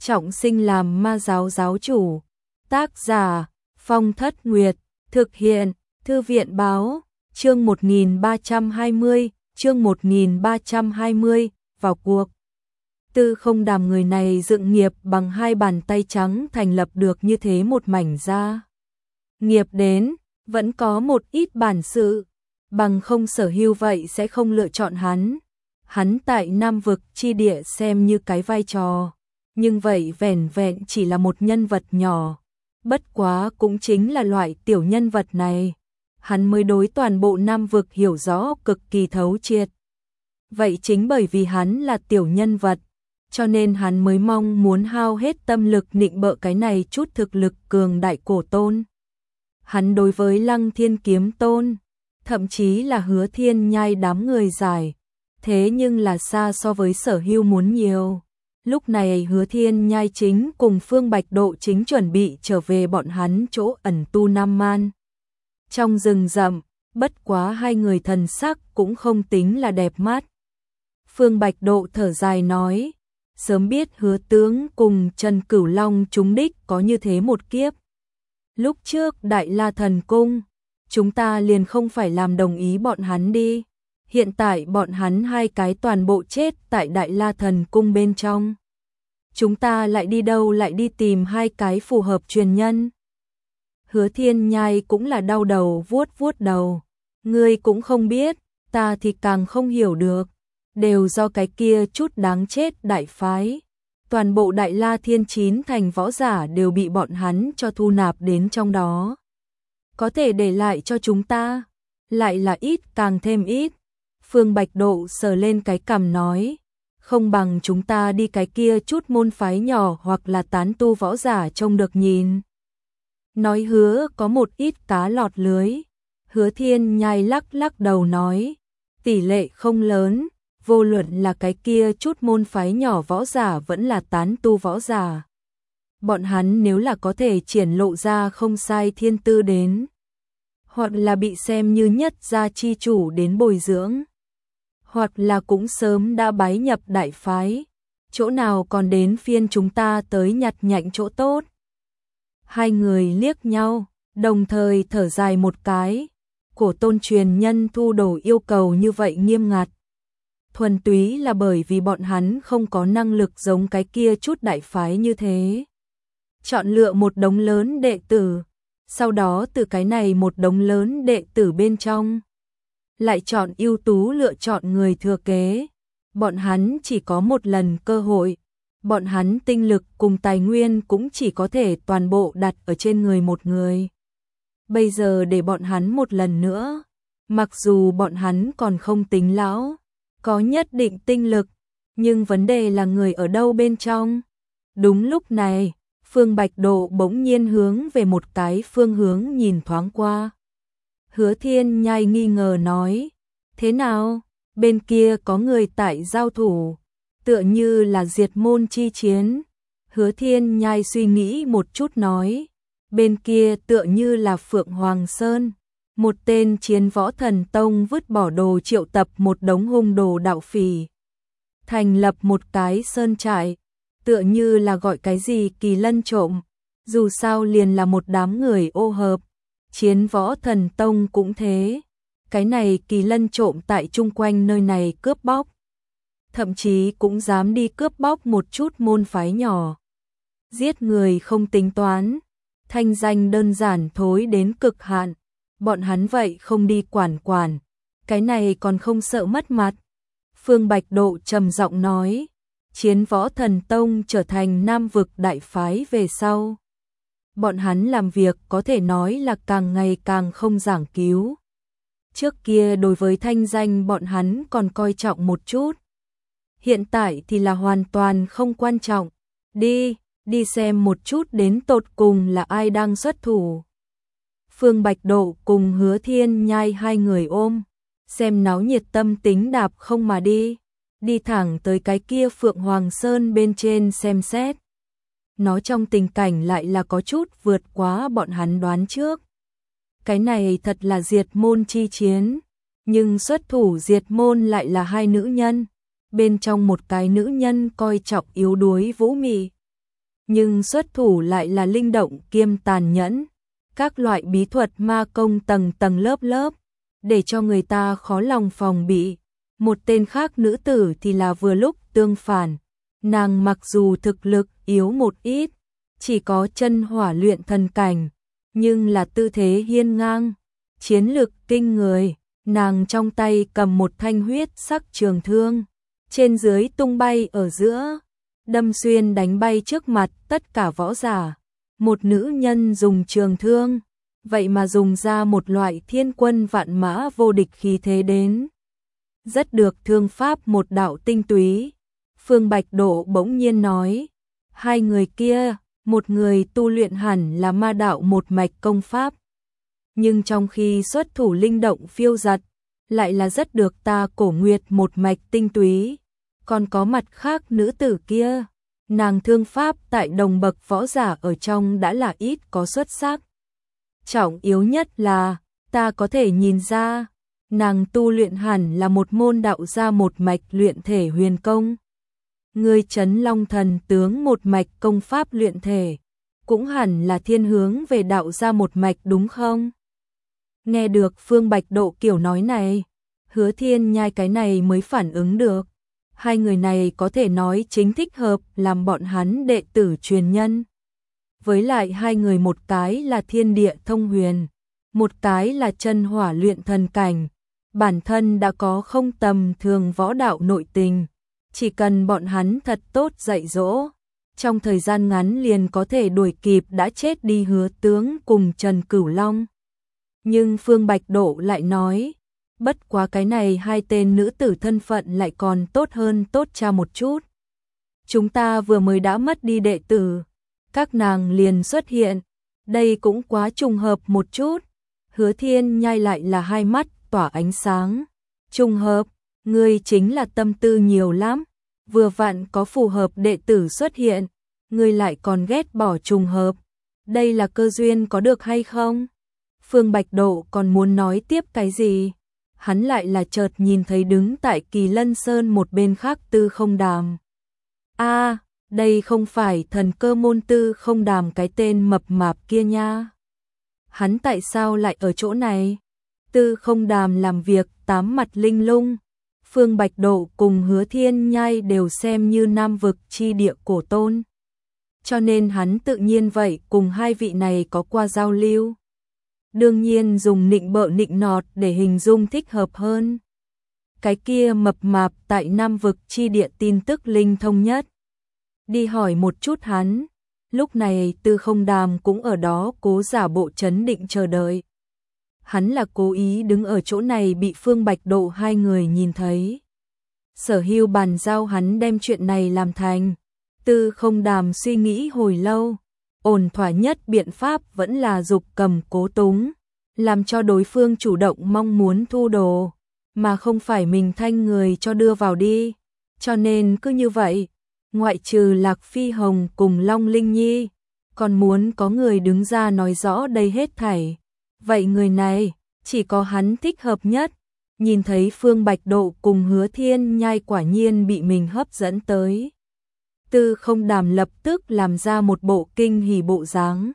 trọng sinh làm ma giáo giáo chủ. Tác giả Phong Thất Nguyệt. Thực hiện Thư viện báo. Chương 1320. Chương 1320. Vào cuộc. Tư Không Đàm người này dựng nghiệp bằng hai bàn tay trắng thành lập được như thế một mảnh gia nghiệp đến, vẫn có một ít bản sự, bằng không sở hữu vậy sẽ không lựa chọn hắn. Hắn tại Nam vực chi địa xem như cái vai trò, nhưng vậy vẻn vẹn chỉ là một nhân vật nhỏ, bất quá cũng chính là loại tiểu nhân vật này, hắn mới đối toàn bộ Nam vực hiểu rõ cực kỳ thấu triệt. Vậy chính bởi vì hắn là tiểu nhân vật, cho nên hắn mới mong muốn hao hết tâm lực nịnh bợ cái này chút thực lực cường đại cổ tôn. Hắn đối với Lăng Thiên Kiếm Tôn, thậm chí là Hứa Thiên Nhai đám người giải, thế nhưng là xa so với Sở Hưu muốn nhiều. Lúc này Hứa Thiên Nhai chính cùng Phương Bạch Độ chính chuẩn bị trở về bọn hắn chỗ ẩn tu Nam Man. Trong rừng rậm, bất quá hai người thần sắc cũng không tính là đẹp mắt. Phương Bạch Độ thở dài nói, sớm biết Hứa tướng cùng Trần Cửu Long chúng đích có như thế một kiếp. Lúc trước Đại La Thần Cung, chúng ta liền không phải làm đồng ý bọn hắn đi. Hiện tại bọn hắn hai cái toàn bộ chết tại Đại La Thần Cung bên trong. Chúng ta lại đi đâu lại đi tìm hai cái phù hợp truyền nhân. Hứa Thiên Nhai cũng là đau đầu vuốt vuốt đầu. Ngươi cũng không biết, ta thì càng không hiểu được. Đều do cái kia chút đáng chết đại phái. Toàn bộ Đại La Thiên 9 thành võ giả đều bị bọn hắn cho thu nạp đến trong đó. Có thể để lại cho chúng ta, lại là ít càng thêm ít. Phương Bạch Độ sờ lên cái cằm nói, không bằng chúng ta đi cái kia chút môn phái nhỏ hoặc là tán tu võ giả trông được nhìn. Nói hứa có một ít cá lọt lưới. Hứa Thiên Nhai lắc lắc đầu nói, tỷ lệ không lớn. Vô luận là cái kia chút môn phái nhỏ võ giả vẫn là tán tu võ giả. Bọn hắn nếu là có thể triển lộ ra không sai thiên tư đến, hoặc là bị xem như nhất gia chi chủ đến bồi dưỡng, hoặc là cũng sớm đã bái nhập đại phái, chỗ nào còn đến phiên chúng ta tới nhặt nhạnh chỗ tốt. Hai người liếc nhau, đồng thời thở dài một cái, cổ tôn truyền nhân thu đồ yêu cầu như vậy nghiêm ngặt. Thuần túy là bởi vì bọn hắn không có năng lực giống cái kia chút đại phái như thế. Chọn lựa một đống lớn đệ tử, sau đó từ cái này một đống lớn đệ tử bên trong, lại chọn ưu tú lựa chọn người thừa kế. Bọn hắn chỉ có một lần cơ hội, bọn hắn tinh lực cùng tài nguyên cũng chỉ có thể toàn bộ đặt ở trên người một người. Bây giờ để bọn hắn một lần nữa, mặc dù bọn hắn còn không tính lão, có nhất định tinh lực, nhưng vấn đề là người ở đâu bên trong. Đúng lúc này, Phương Bạch Độ bỗng nhiên hướng về một cái phương hướng nhìn thoáng qua. Hứa Thiên Nhai nghi ngờ nói, thế nào, bên kia có người tại giao thủ, tựa như là diệt môn chi chiến. Hứa Thiên Nhai suy nghĩ một chút nói, bên kia tựa như là Phượng Hoàng Sơn. Một tên chiến võ thần tông vứt bỏ đồ triệu tập một đống hung đồ đạo phỉ. Thành lập một cái sơn trại, tựa như là gọi cái gì kỳ lân trộm, dù sao liền là một đám người ô hợp. Chiến võ thần tông cũng thế, cái này kỳ lân trộm tại chung quanh nơi này cướp bóc. Thậm chí cũng dám đi cướp bóc một chút môn phái nhỏ. Giết người không tính toán, thanh danh đơn giản thối đến cực hạn. Bọn hắn vậy không đi quản, cái này còn không sợ mất mặt. Phương Bạch Độ trầm giọng nói, chiến võ thần tông trở thành Nam vực đại phái về sau. Bọn hắn làm việc có thể nói là càng ngày càng không giảng cứu. Trước kia đối với thanh danh bọn hắn còn coi trọng một chút. Hiện tại thì là hoàn toàn không quan trọng. Đi xem một chút đến tột cùng là ai đang xuất thủ. Phương Bạch Độ cùng Hứa Thiên Nhai hai người ôm, xem náo nhiệt tâm tính đạp không mà đi thẳng tới cái kia Phượng Hoàng Sơn bên trên xem xét. Nó trong tình cảnh lại là có chút vượt quá bọn hắn đoán trước. Cái này thật là diệt môn chi chiến, nhưng xuất thủ diệt môn lại là hai nữ nhân, bên trong một cái nữ nhân coi trọng yếu đuối vũ mị, nhưng xuất thủ lại là linh động kiêm tàn nhẫn. Các loại bí thuật ma công tầng tầng lớp lớp, để cho người ta khó lòng phòng bị. Một tên khác nữ tử thì là vừa lúc tương phản. Nàng mặc dù thực lực yếu một ít, chỉ có chân hỏa luyện thần cảnh, nhưng là tư thế hiên ngang, chiến lực kinh người. Nàng trong tay cầm một thanh huyết sắc trường thương, trên dưới tung bay ở giữa, đâm xuyên đánh bay trước mặt tất cả võ giả. Một nữ nhân dùng trường thương, vậy mà dùng ra một loại thiên quân vạn mã vô địch khí thế đến. Rất được thương pháp một đạo tinh túy. Phương Bạch Độ bỗng nhiên nói, hai người kia, một người tu luyện hẳn là ma đạo một mạch công pháp, nhưng trong khi xuất thủ linh động phiêu giật, lại là rất được ta Cổ Nguyệt một mạch tinh túy. Còn có mặt khác nữ tử kia, nàng thương pháp tại đồng bậc võ giả ở trong đã là ít có xuất sắc. Trọng yếu nhất là, ta có thể nhìn ra, nàng tu luyện hẳn là một môn đạo gia một mạch luyện thể huyền công. Ngươi Trấn Long Thần tướng một mạch công pháp luyện thể, cũng hẳn là thiên hướng về đạo gia một mạch đúng không? Nghe được Phương Bạch Độ kiểu nói này, Hứa Thiên Nhai cái này mới phản ứng được. Hai người này có thể nói chính thích hợp làm bọn hắn đệ tử truyền nhân. Với lại hai người một cái là thiên địa thông huyền, một cái là chân hỏa luyện thần cảnh, bản thân đã có không tầm thường võ đạo nội tình. Chỉ cần bọn hắn thật tốt dạy dỗ, trong thời gian ngắn liền có thể đuổi kịp đã chết đi Hứa tướng cùng Trần Cửu Long. Nhưng Phương Bạch Độ lại nói, bất quá cái này hai tên nữ tử thân phận lại còn tốt hơn tốt cha một chút. Chúng ta vừa mới đã mất đi đệ tử, các nàng liền xuất hiện, đây cũng quá trùng hợp một chút. Hứa Thiên Nhai lại là hai mắt tỏa ánh sáng. Trùng hợp, ngươi chính là tâm tư nhiều lắm, vừa vặn có phù hợp đệ tử xuất hiện, ngươi lại còn ghét bỏ trùng hợp. Đây là cơ duyên có được hay không? Phương Bạch Độ còn muốn nói tiếp cái gì? Hắn lại là chợt nhìn thấy đứng tại Kỳ Lân Sơn một bên khác Tư Không Đàm. A, đây không phải thần cơ môn Tư Không Đàm cái tên mập mạp kia nha. Hắn tại sao lại ở chỗ này? Tư Không Đàm làm việc tám mặt linh lung. Phương Bạch Độ cùng Hứa Thiên Nhai đều xem như nam vực chi địa cổ tôn. Cho nên hắn tự nhiên vậy cùng hai vị này có qua giao lưu. Đương nhiên dùng nịnh bợ nịnh nọt để hình dung thích hợp hơn. Cái kia mập mạp tại nam vực chi địa tin tức linh thông nhất. Đi hỏi một chút hắn. Lúc này Tư Không Đàm cũng ở đó cố giả bộ trấn định chờ đợi. Hắn là cố ý đứng ở chỗ này bị Phương Bạch Độ hai người nhìn thấy. Sở Hưu bàn giao hắn đem chuyện này làm thành. Tư Không Đàm suy nghĩ hồi lâu, ổn thỏa nhất biện pháp vẫn là dục cầm cố túng, làm cho đối phương chủ động mong muốn thu đồ, mà không phải mình thanh người cho đưa vào đi. Cho nên cứ như vậy, ngoại trừ Lạc Phi Hồng cùng Long Linh Nhi, còn muốn có người đứng ra nói rõ đây hết thảy. Vậy người này, chỉ có hắn thích hợp nhất. Nhìn thấy Phương Bạch Độ cùng Hứa Thiên Nhai quả nhiên bị mình hấp dẫn tới. Tư Không Đàm lập tức làm ra một bộ kinh hỉ bộ dáng.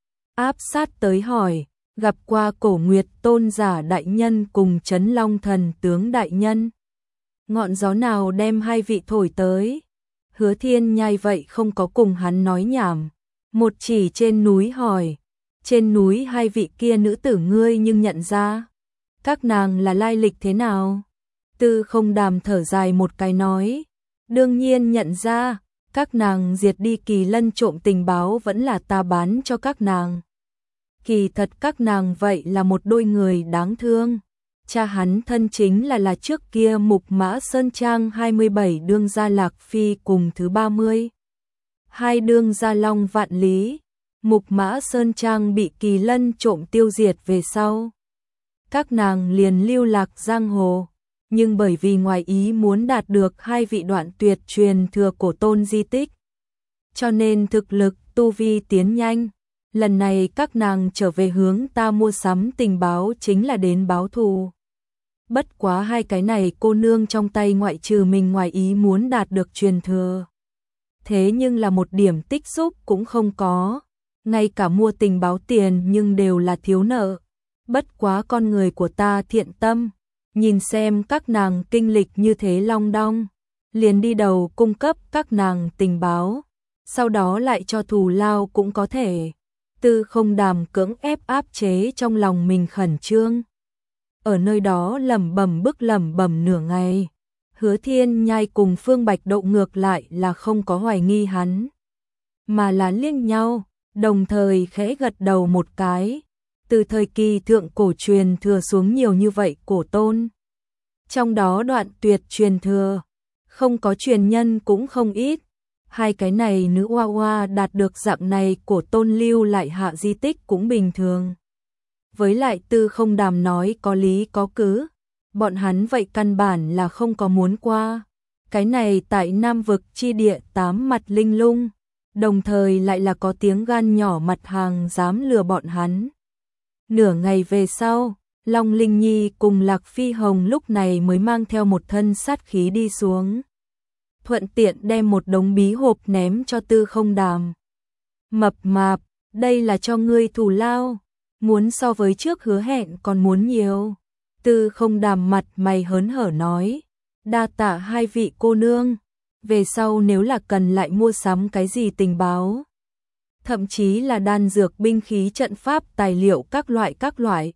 Áp sát tới hỏi, gặp qua Cổ Nguyệt tôn giả đại nhân cùng Trấn Long thần tướng đại nhân. Ngọn gió nào đem hai vị thổi tới? Hứa Thiên Nhai vậy không có cùng hắn nói nhảm. Một chỉ trên núi hỏi, trên núi hai vị kia nữ tử ngươi nhưng nhận ra. Các nàng là lai lịch thế nào? Tư Không Đàm thở dài một cái nói, đương nhiên nhận ra. Các nàng diệt đi Kỳ Lân trộm tình báo vẫn là ta bán cho các nàng. Kỳ thật các nàng vậy là một đôi người đáng thương. Cha hắn thân chính là trước kia Mục Mã Sơn Trang 27 đương gia Lạc Phi cùng thứ 30. Hai đương gia Long Vạn Lý. Mục Mã Sơn Trang bị Kỳ Lân trộm tiêu diệt về sau. Các nàng liền lưu lạc giang hồ. Nhưng bởi vì ngoài ý muốn đạt được hai vị đoạn tuyệt truyền thừa cổ tôn di tích, cho nên thực lực tu vi tiến nhanh. Lần này các nàng trở về hướng ta mua sắm tình báo chính là đến báo thù. Bất quá hai cái này cô nương trong tay ngoại trừ mình ngoài ý muốn đạt được truyền thừa, thế nhưng là một điểm tích xúc cũng không có, ngay cả mua tình báo tiền nhưng đều là thiếu nợ. Bất quá con người của ta thiện tâm, nhìn xem các nàng kinh lịch như thế long đong, liền đi đầu cung cấp các nàng tình báo, sau đó lại cho thù lao cũng có thể. Tư Không Đàm cưỡng ép áp chế trong lòng mình khẩn trương. Ở nơi đó lẩm bẩm nửa ngày. Hứa Thiên Nhai cùng Phương Bạch Độ ngược lại là không có hoài nghi hắn, mà là liếc nhau, đồng thời khẽ gật đầu một cái. Từ thời kỳ thượng cổ truyền thừa xuống nhiều như vậy cổ tôn, trong đó đoạn tuyệt truyền thừa, không có truyền nhân cũng không ít. Hai cái này nữ oa oa đạt được dạng này cổ tôn lưu lại hạ di tích cũng bình thường. Với lại Tư Không Đàm nói có lý có cứ, bọn hắn vậy căn bản là không có muốn qua. Cái này tại Nam vực chi địa tám mặt linh lung, đồng thời lại là có tiếng gan nhỏ mặt hàng dám lừa bọn hắn. Nửa ngày về sau, Long Linh Nhi cùng Lạc Phi Hồng lúc này mới mang theo một thân sát khí đi xuống, thuận tiện đem một đống bí hộp ném cho Tư Không Đàm. Mập mạp, đây là cho ngươi thù lao, muốn so với trước hứa hẹn còn muốn nhiều. Tư Không Đàm mặt mày hớn hở nói, đa tạ hai vị cô nương, về sau nếu là cần lại mua sắm cái gì tình báo, thậm chí là đan dược binh khí trận pháp tài liệu các loại,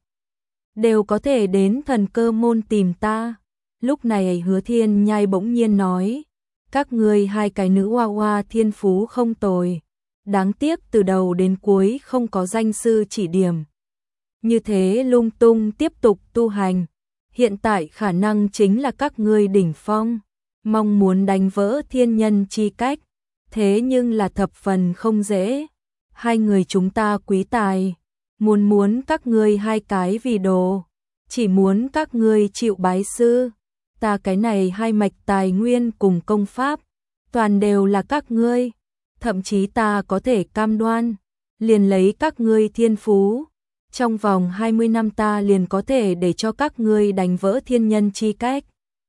đều có thể đến Thần Cơ môn tìm ta. Lúc này Hứa Thiên Nhai bỗng nhiên nói, các ngươi hai cái nữ oa oa thiên phú không tồi, đáng tiếc từ đầu đến cuối không có danh sư chỉ điểm. Như thế lung tung tiếp tục tu hành, hiện tại khả năng chính là các ngươi đỉnh phong, mong muốn đánh vỡ thiên nhân chi cách, thế nhưng là thập phần không dễ. Hai người chúng ta quý tài, muốn các ngươi hai cái vì đồ, chỉ muốn các ngươi chịu bái sư, ta cái này hai mạch tài nguyên cùng công pháp, toàn đều là các ngươi, thậm chí ta có thể cam đoan, liền lấy các ngươi thiên phú, trong vòng 20 năm ta liền có thể để cho các ngươi đánh vỡ thiên nhân chi cách.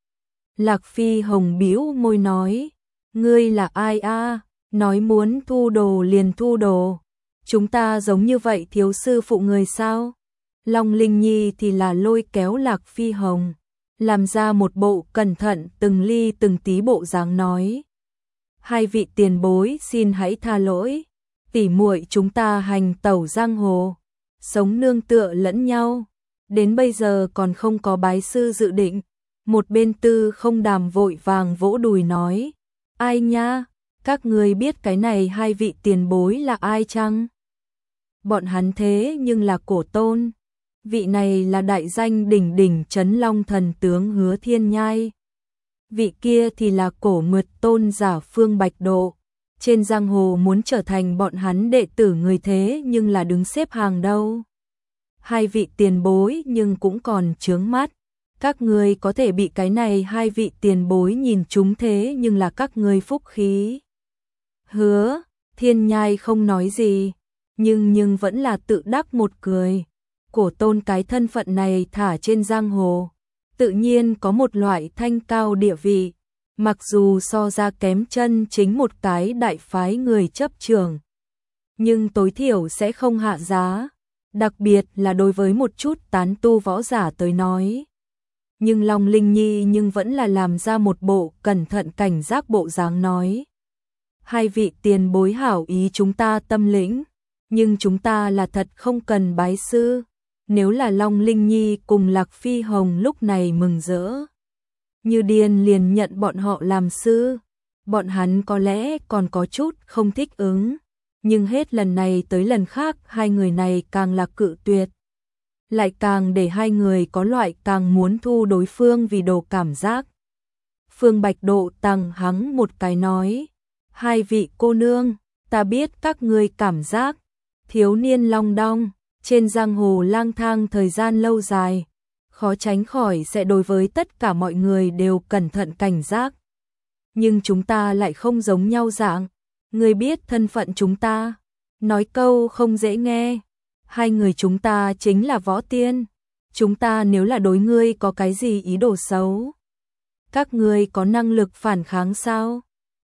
Lạc Phi Hồng bĩu môi nói, ngươi là ai a? Nói muốn thu đồ liền thu đồ, chúng ta giống như vậy thiếu sư phụ người sao? Long Linh Nhi thì là lôi kéo Lạc Phi Hồng, làm ra một bộ cẩn thận từng ly từng tí bộ dáng nói, hai vị tiền bối xin hãy tha lỗi, tỉ muội chúng ta hành tẩu giang hồ, sống nương tựa lẫn nhau, đến bây giờ còn không có bái sư dự định. Một bên Tư Không Đàm vội vàng vỗ đùi nói, ai nha, các ngươi biết cái này hai vị tiền bối là ai chăng? Bọn hắn thế nhưng là cổ tôn, vị này là đại danh đỉnh đỉnh Trấn Long thần tướng Hứa Thiên Nhai, vị kia thì là cổ Nguyệt tôn giả Phương Bạch Độ, trên giang hồ muốn trở thành bọn hắn đệ tử người thế nhưng là đứng xếp hàng đâu. Hai vị tiền bối nhưng cũng còn chướng mắt, các ngươi có thể bị cái này hai vị tiền bối nhìn chúng thế nhưng là các ngươi phúc khí. Hứa Thiên Nhai không nói gì, nhưng vẫn là tự đắc một cười. Cổ tôn cái thân phận này thả trên giang hồ, tự nhiên có một loại thanh cao địa vị, mặc dù so ra kém chân chính một cái đại phái người chấp trưởng, nhưng tối thiểu sẽ không hạ giá, đặc biệt là đối với một chút tán tu võ giả tới nói. Nhưng Long Linh Nhi nhưng vẫn là làm ra một bộ cẩn thận cảnh giác bộ dáng nói, hai vị tiền bối hảo ý chúng ta tâm lĩnh, nhưng chúng ta là thật không cần bái sư. Nếu là Long Linh Nhi cùng Lạc Phi Hồng lúc này mừng rỡ, như điên liền nhận bọn họ làm sư, bọn hắn có lẽ còn có chút không thích ứng, nhưng hết lần này tới lần khác hai người này càng là cự tuyệt, lại càng để hai người có loại càng muốn thu đối phương vì đồ cảm giác. Phương Bạch Độ tăng hắng một cái nói, hai vị cô nương, ta biết các ngươi cảm giác, thiếu niên long đong, trên giang hồ lang thang thời gian lâu dài, khó tránh khỏi sẽ đối với tất cả mọi người đều cẩn thận cảnh giác. Nhưng chúng ta lại không giống nhau dạng, ngươi biết thân phận chúng ta, nói câu không dễ nghe, hai người chúng ta chính là võ tiên, chúng ta nếu là đối ngươi có cái gì ý đồ xấu, các ngươi có năng lực phản kháng sao?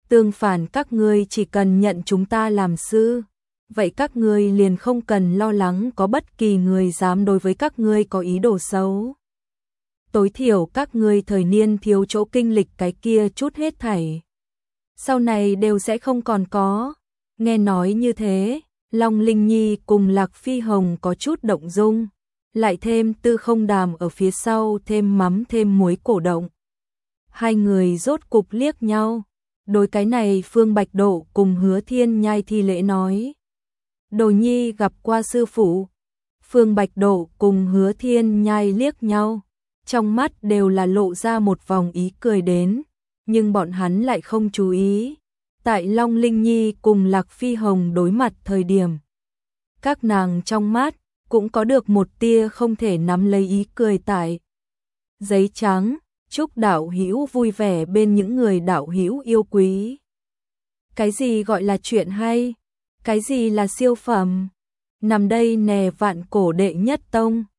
Tương phản các ngươi chỉ cần nhận chúng ta làm sư, vậy các ngươi liền không cần lo lắng có bất kỳ người dám đối với các ngươi có ý đồ xấu. Tối thiểu các ngươi thời niên thiếu chỗ kinh lịch cái kia chút hết thảy, sau này đều sẽ không còn có. Nghe nói như thế, Long Linh Nhi cùng Lạc Phi Hồng có chút động dung, lại thêm Tư Không Đàm ở phía sau thêm mắm thêm muối cổ động. Hai người rốt cục liếc nhau, đối cái này Phương Bạch Độ cùng Hứa Thiên Nhai thi lễ nói. Đồ nhi gặp qua sư phụ. Phương Bạch Độ cùng Hứa Thiên Nhai liếc nhau, trong mắt đều là lộ ra một vòng ý cười đến, nhưng bọn hắn lại không chú ý. Tại Long Linh Nhi cùng Lạc Phi Hồng đối mặt thời điểm, các nàng trong mắt cũng có được một tia không thể nắm lấy ý cười tại. Giấy trắng, chúc đạo hữu vui vẻ bên những người đạo hữu yêu quý. Cái gì gọi là chuyện hay? Cái gì là siêu phẩm? Nằm đây nè vạn cổ đệ nhất tông.